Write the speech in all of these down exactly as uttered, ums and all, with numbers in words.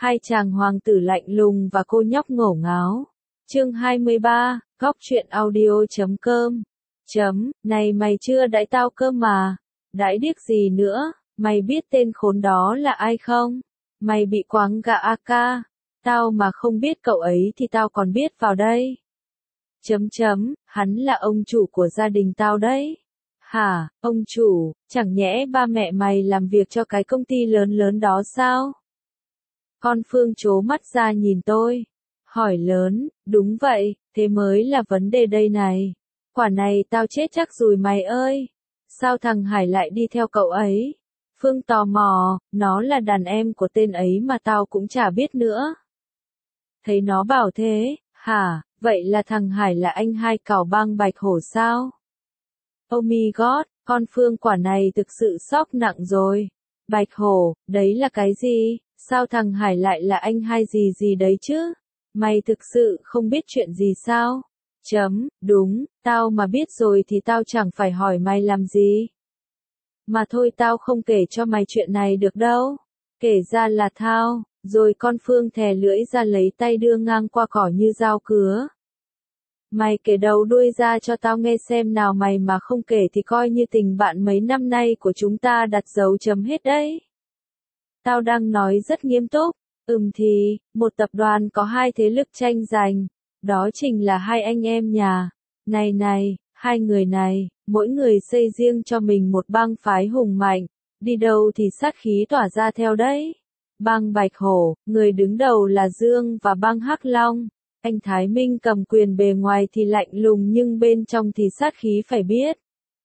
Hai chàng hoàng tử lạnh lùng và cô nhóc ngổ ngáo. Chương hai mươi ba, góc truyện audio chấm com. Chấm, này mày chưa đãi tao cơ mà. Đãi điếc gì nữa, mày biết tên khốn đó là ai không? Mày bị quáng gà a ca. Tao mà không biết cậu ấy thì tao còn biết vào đây. Chấm chấm, hắn là ông chủ của gia đình tao đấy. Hả, ông chủ, chẳng nhẽ ba mẹ mày làm việc cho cái công ty lớn lớn đó sao? Con Phương trố mắt ra nhìn tôi. Hỏi lớn, đúng vậy, thế mới là vấn đề đây này. Quả này tao chết chắc rồi mày ơi. Sao thằng Hải lại đi theo cậu ấy? Phương tò mò, nó là đàn em của tên ấy mà tao cũng chả biết nữa. Thấy nó bảo thế, hả, vậy là thằng Hải là anh hai cào băng Bạch Hổ sao? Oh my god, con Phương quả này thực sự sốc nặng rồi. Bạch Hổ, đấy là cái gì? Sao thằng Hải lại là anh hai gì gì đấy chứ? Mày thực sự không biết chuyện gì sao? Chấm, đúng, tao mà biết rồi thì tao chẳng phải hỏi mày làm gì. Mà thôi tao không kể cho mày chuyện này được đâu. Kể ra là thao, rồi con Phương thè lưỡi ra lấy tay đưa ngang qua cỏ như dao cứa. Mày kể đầu đuôi ra cho tao nghe xem nào, mày mà không kể thì coi như tình bạn mấy năm nay của chúng ta đặt dấu chấm hết đấy. Tao đang nói rất nghiêm túc. Ừm thì, một tập đoàn có hai thế lực tranh giành. Đó chính là hai anh em nhà. Này này, hai người này, mỗi người xây riêng cho mình một bang phái hùng mạnh. Đi đâu thì sát khí tỏa ra theo đấy. Bang Bạch Hổ, người đứng đầu là Dương, và bang Hắc Long. Anh Thái Minh cầm quyền, bề ngoài thì lạnh lùng nhưng bên trong thì sát khí phải biết.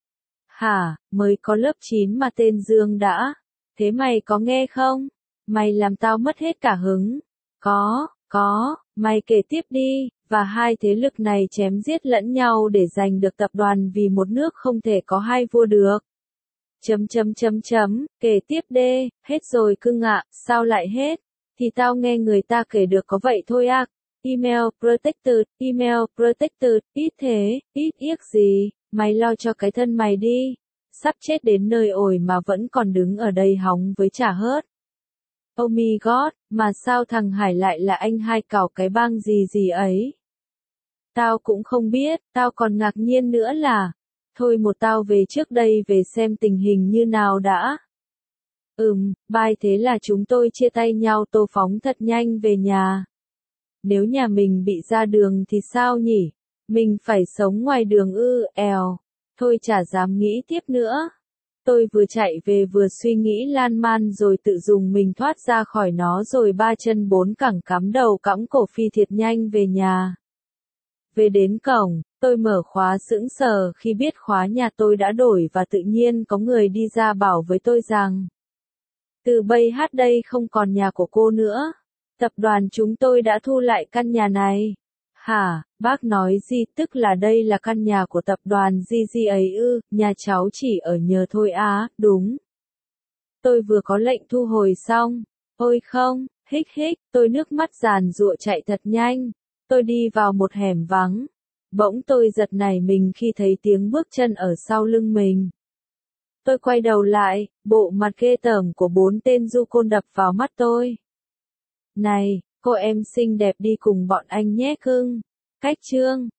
Hả, mới có lớp chín mà tên Dương đã. Thế mày có nghe không? Mày làm tao mất hết cả hứng. Có, có, mày kể tiếp đi. Và hai thế lực này chém giết lẫn nhau để giành được tập đoàn, vì một nước không thể có hai vua được. Chấm chấm chấm chấm, kể tiếp đê, hết rồi cưng ạ, sao lại hết? Thì tao nghe người ta kể được có vậy thôi à. Email protected, email protected, ít thế, ít yếc gì, mày lo cho cái thân mày đi. Sắp chết đến nơi ổi mà vẫn còn đứng ở đây hóng với chả hớt. Oh my god, mà sao thằng Hải lại là anh hai cào cái bang gì gì ấy? Tao cũng không biết, tao còn ngạc nhiên nữa là, thôi một tao về trước đây về xem tình hình như nào đã. Ừm, bye, thế là chúng tôi chia tay nhau. Tô phóng thật nhanh về nhà. Nếu nhà mình bị ra đường thì sao nhỉ? Mình phải sống ngoài đường ư, èo. Thôi chả dám nghĩ tiếp nữa. Tôi vừa chạy về vừa suy nghĩ lan man rồi tự dùng mình thoát ra khỏi nó, rồi ba chân bốn cẳng cắm đầu cõng cổ phi thiệt nhanh về nhà. Về đến cổng, tôi mở khóa sững sờ khi biết khóa nhà tôi đã đổi, và tự nhiên có người đi ra bảo với tôi rằng từ bây hát đây không còn nhà của cô nữa. Tập đoàn chúng tôi đã thu lại căn nhà này. Hả, bác nói gì, tức là đây là căn nhà của tập đoàn giê giê ấy ư? Nhà cháu chỉ ở nhờ thôi á, đúng. Tôi vừa có lệnh thu hồi xong. Ôi không, hích hích, tôi nước mắt giàn giụa chạy thật nhanh. Tôi đi vào một hẻm vắng. Bỗng tôi giật nảy mình khi thấy tiếng bước chân ở sau lưng mình. Tôi quay đầu lại, bộ mặt ghê tởm của bốn tên du côn đập vào mắt tôi. Này, cô em xinh đẹp đi cùng bọn anh nhé cưng. Cách chương.